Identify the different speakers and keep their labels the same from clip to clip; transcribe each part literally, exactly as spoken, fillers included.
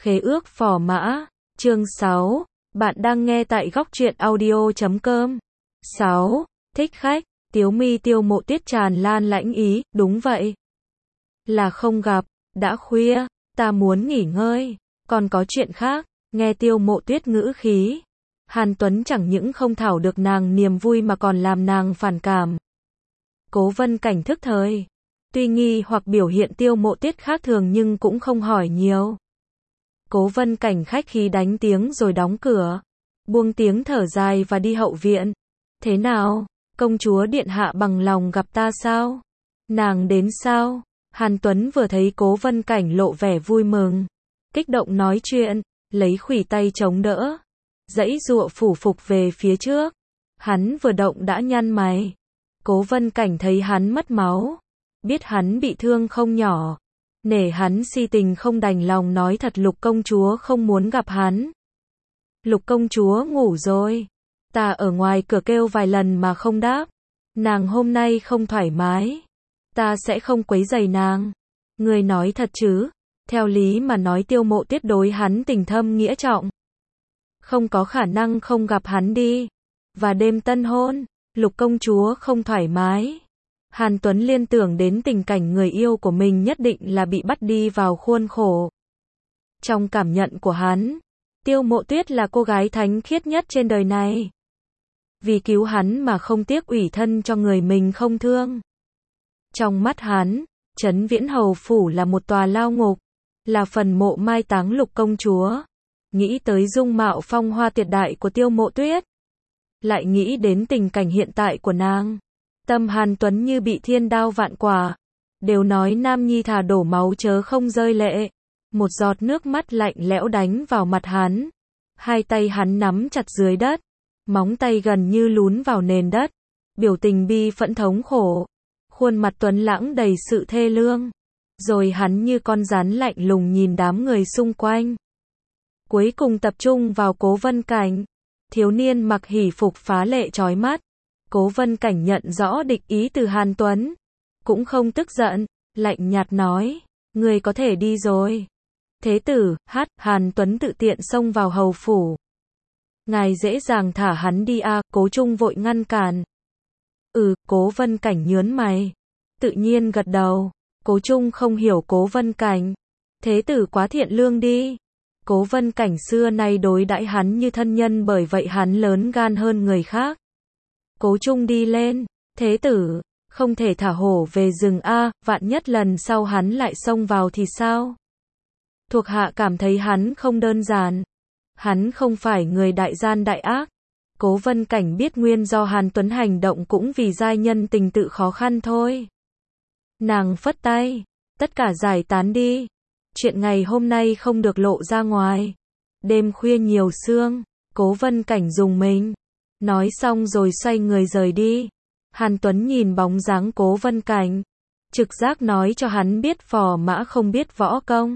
Speaker 1: Khế ước phò mã, chương sáu, bạn đang nghe tại góc truyện audio chấm com. sáu. Thích khách, Tiếu Mi Tiêu Mộ Tuyết tràn lan lãnh ý, đúng vậy. Là không gặp, đã khuya, ta muốn nghỉ ngơi, còn có chuyện khác, nghe Tiêu Mộ Tuyết ngữ khí. Hàn Tuấn chẳng những không thảo được nàng niềm vui mà còn làm nàng phản cảm. Cố Vân Cảnh thức thời, tuy nghi hoặc biểu hiện Tiêu Mộ Tuyết khác thường nhưng cũng không hỏi nhiều. Cố Vân Cảnh khách khí đánh tiếng rồi đóng cửa, buông tiếng thở dài và đi hậu viện. Thế nào, công chúa điện hạ bằng lòng gặp ta sao? Nàng đến sao? Hàn Tuấn vừa thấy Cố Vân Cảnh lộ vẻ vui mừng, kích động nói chuyện, lấy khuỷu tay chống đỡ, giãy giụa phủ phục về phía trước. Hắn vừa động đã nhăn mày. Cố Vân Cảnh thấy hắn mất máu, biết hắn bị thương không nhỏ, nể hắn si tình không đành lòng nói thật Lục công chúa không muốn gặp hắn. Lục công chúa ngủ rồi, ta ở ngoài cửa kêu vài lần mà không đáp. Nàng hôm nay không thoải mái, ta sẽ không quấy rầy nàng. Ngươi nói thật chứ? Theo lý mà nói Tiêu Mộ Tuyết đối hắn tình thâm nghĩa trọng, không có khả năng không gặp hắn đi. Và đêm tân hôn, Lục công chúa không thoải mái. Hàn Tuấn liên tưởng đến tình cảnh người yêu của mình nhất định là bị bắt đi vào khuôn khổ. Trong cảm nhận của hắn, Tiêu Mộ Tuyết là cô gái thánh khiết nhất trên đời này. Vì cứu hắn mà không tiếc ủy thân cho người mình không thương. Trong mắt hắn, Trấn Viễn Hầu Phủ là một tòa lao ngục, là phần mộ mai táng Lục công chúa. Nghĩ tới dung mạo phong hoa tuyệt đại của Tiêu Mộ Tuyết, lại nghĩ đến tình cảnh hiện tại của nàng, tâm Hàn Tuấn như bị thiên đao vạn quả. Đều nói nam nhi thà đổ máu chớ không rơi lệ. Một giọt nước mắt lạnh lẽo đánh vào mặt hắn. Hai tay hắn nắm chặt dưới đất, móng tay gần như lún vào nền đất, biểu tình bi phẫn thống khổ, khuôn mặt tuấn lãng đầy sự thê lương. Rồi hắn như con rắn lạnh lùng nhìn đám người xung quanh, cuối cùng tập trung vào Cố Vân Cảnh. Thiếu niên mặc hỉ phục phá lệ chói mắt. Cố Vân Cảnh nhận rõ địch ý từ Hàn Tuấn, cũng không tức giận, lạnh nhạt nói, người có thể đi rồi. Thế tử, hát, Hàn Tuấn tự tiện xông vào hầu phủ. Ngài dễ dàng thả hắn đi à, Cố Trung vội ngăn cản. Ừ, Cố Vân Cảnh nhớn mày, tự nhiên gật đầu. Cố Trung không hiểu Cố Vân Cảnh. Thế tử quá thiện lương đi. Cố Vân Cảnh xưa nay đối đãi hắn như thân nhân, bởi vậy hắn lớn gan hơn người khác. Cố Trung đi lên, thế tử, không thể thả hổ về rừng a, vạn nhất lần sau hắn lại xông vào thì sao? Thuộc hạ cảm thấy hắn không đơn giản. Hắn không phải người đại gian đại ác. Cố Vân Cảnh biết nguyên do Hàn Tuấn hành động cũng vì giai nhân tình tự khó khăn thôi. Nàng phất tay, tất cả giải tán đi. Chuyện ngày hôm nay không được lộ ra ngoài. Đêm khuya nhiều sương, Cố Vân Cảnh dùng mình. Nói xong rồi xoay người rời đi. Hàn Tuấn nhìn bóng dáng Cố Vân Cảnh, trực giác nói cho hắn biết phò mã không biết võ công.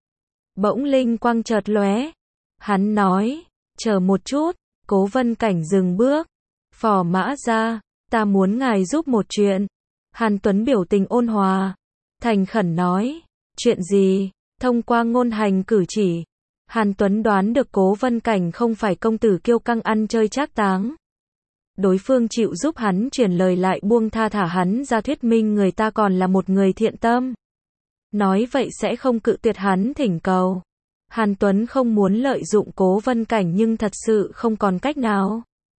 Speaker 1: Bỗng linh quang chợt lóe. Hắn nói, chờ một chút. Cố Vân Cảnh dừng bước. Phò mã ra, ta muốn ngài giúp một chuyện. Hàn Tuấn biểu tình ôn hòa, thành khẩn nói, chuyện gì? Thông qua ngôn hành cử chỉ, Hàn Tuấn đoán được Cố Vân Cảnh không phải công tử kiêu căng ăn chơi trác táng. Đối phương chịu giúp hắn truyền lời lại buông tha thả hắn ra, thuyết minh người ta còn là một người thiện tâm. Nói vậy sẽ không cự tuyệt hắn thỉnh cầu. Hàn Tuấn không muốn lợi dụng Cố Vân Cảnh nhưng thật sự không còn cách nào.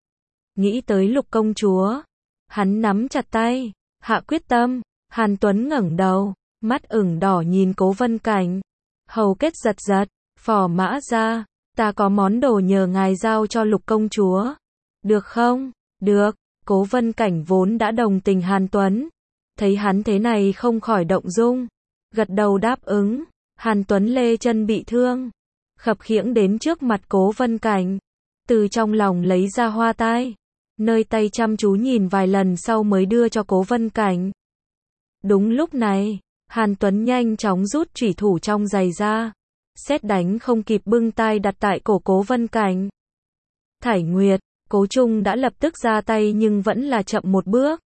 Speaker 1: Nghĩ tới Lục công chúa, hắn nắm chặt tay, hạ quyết tâm. Hàn Tuấn ngẩng đầu, mắt ửng đỏ nhìn Cố Vân Cảnh. Hầu kết giật giật, phò mã ra, ta có món đồ nhờ ngài giao cho Lục công chúa. Được không? Được. Cố Vân Cảnh vốn đã đồng tình Hàn Tuấn, thấy hắn thế này không khỏi động dung, gật đầu đáp ứng. Hàn Tuấn lê chân bị thương, khập khiễng đến trước mặt Cố Vân Cảnh, từ trong lòng lấy ra hoa tai, nơi tay chăm chú nhìn vài lần sau mới đưa cho Cố Vân Cảnh. Đúng lúc này, Hàn Tuấn nhanh chóng rút chủy thủ trong giày ra, sét đánh không kịp bưng tay đặt tại cổ Cố Vân Cảnh. Thải Nguyệt, Cố Trung đã lập tức ra tay nhưng vẫn là chậm một bước.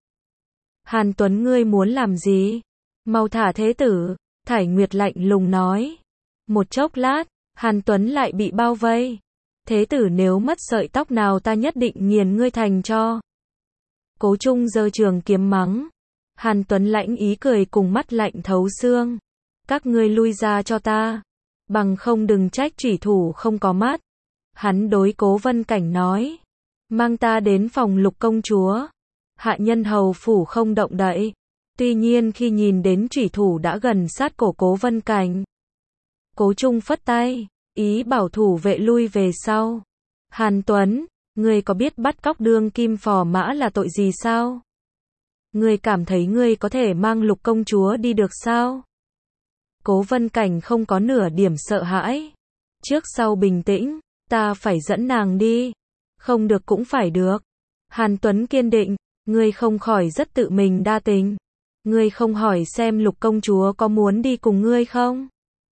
Speaker 1: Hàn Tuấn, ngươi muốn làm gì? Mau thả thế tử. Thải Nguyệt lạnh lùng nói. Một chốc lát, Hàn Tuấn lại bị bao vây. Thế tử nếu mất sợi tóc nào ta nhất định nghiền ngươi thành tro. Cố Trung giơ trường kiếm mắng. Hàn Tuấn lãnh ý cười cùng mắt lạnh thấu xương. Các ngươi lui ra cho ta. Bằng không đừng trách chủy thủ không có mắt. Hắn đối Cố Vân Cảnh nói. Mang ta đến phòng Lục công chúa. Hạ nhân hầu phủ không động đậy. Tuy nhiên khi nhìn đến chủy thủ đã gần sát cổ Cố Vân Cảnh. Cố Trung phất tay, ý bảo thủ vệ lui về sau. Hàn Tuấn, ngươi có biết bắt cóc đương kim phò mã là tội gì sao? Ngươi cảm thấy ngươi có thể mang Lục công chúa đi được sao? Cố Vân Cảnh không có nửa điểm sợ hãi. Trước sau bình tĩnh, ta phải dẫn nàng đi. Không được cũng phải được. Hàn Tuấn kiên định, ngươi không khỏi rất tự mình đa tình. Ngươi không hỏi xem Lục công chúa có muốn đi cùng ngươi không?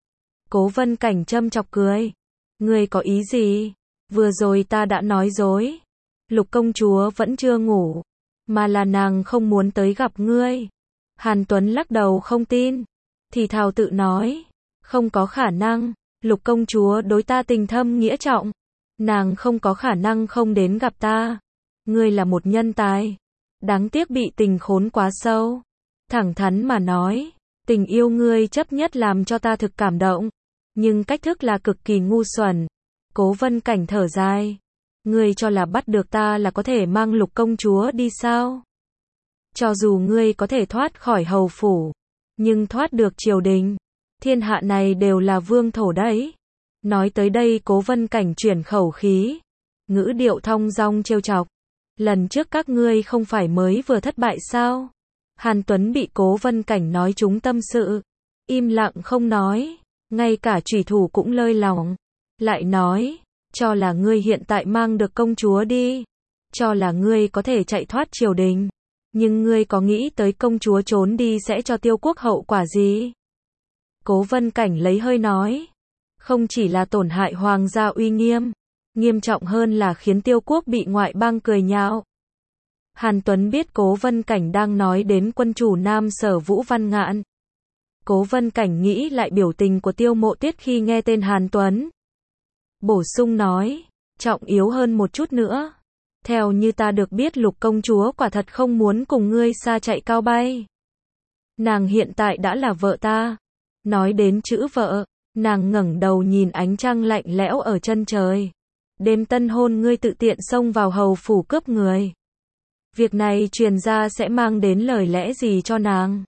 Speaker 1: Cố Vân Cảnh châm chọc cười. Ngươi có ý gì? Vừa rồi ta đã nói dối. Lục công chúa vẫn chưa ngủ. Mà là nàng không muốn tới gặp ngươi. Hàn Tuấn lắc đầu không tin. Thì thào tự nói. Không có khả năng. Lục công chúa đối ta tình thâm nghĩa trọng. Nàng không có khả năng không đến gặp ta. Ngươi là một nhân tài. Đáng tiếc bị tình khốn quá sâu. Thẳng thắn mà nói. Tình yêu ngươi chấp nhất làm cho ta thực cảm động. Nhưng cách thức là cực kỳ ngu xuẩn. Cố Vân Cảnh thở dài. Ngươi cho là bắt được ta là có thể mang Lục công chúa đi sao? Cho dù ngươi có thể thoát khỏi hầu phủ. Nhưng thoát được triều đình. Thiên hạ này đều là vương thổ đấy. Nói tới đây Cố Vân Cảnh chuyển khẩu khí. Ngữ điệu thong dong trêu chọc. Lần trước các ngươi không phải mới vừa thất bại sao? Hàn Tuấn bị Cố Vân Cảnh nói trúng tâm sự. Im lặng không nói. Ngay cả chủy thủ cũng lơi lỏng. Lại nói. Cho là ngươi hiện tại mang được công chúa đi. Cho là ngươi có thể chạy thoát triều đình. Nhưng ngươi có nghĩ tới công chúa trốn đi sẽ cho Tiêu quốc hậu quả gì? Cố Vân Cảnh lấy hơi nói. Không chỉ là tổn hại hoàng gia uy nghiêm. Nghiêm trọng hơn là khiến Tiêu quốc bị ngoại bang cười nhạo. Hàn Tuấn biết Cố Vân Cảnh đang nói đến quân chủ Nam Sở Vũ Văn Ngạn. Cố Vân Cảnh nghĩ lại biểu tình của Tiêu Mộ Tuyết khi nghe tên Hàn Tuấn. Bổ sung nói, trọng yếu hơn một chút nữa. Theo như ta được biết Lục công chúa quả thật không muốn cùng ngươi xa chạy cao bay. Nàng hiện tại đã là vợ ta. Nói đến chữ vợ, nàng ngẩng đầu nhìn ánh trăng lạnh lẽo ở chân trời. Đêm tân hôn ngươi tự tiện xông vào hầu phủ cướp người. Việc này truyền ra sẽ mang đến lời lẽ gì cho nàng?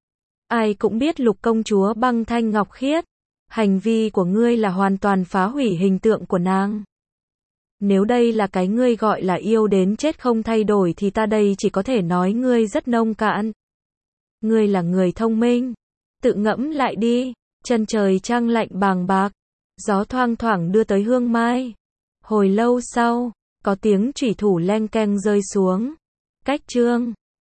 Speaker 1: Ai cũng biết Lục công chúa băng thanh ngọc khiết. Hành vi của ngươi là hoàn toàn phá hủy hình tượng của nàng. Nếu đây là cái ngươi gọi là yêu đến chết không thay đổi thì ta đây chỉ có thể nói ngươi rất nông cạn. Ngươi là người thông minh. Tự ngẫm lại đi. Chân trời trăng lạnh bàng bạc. Gió thoang thoảng đưa tới hương mai. Hồi lâu sau, có tiếng chủy thủ leng keng rơi xuống. Cách chương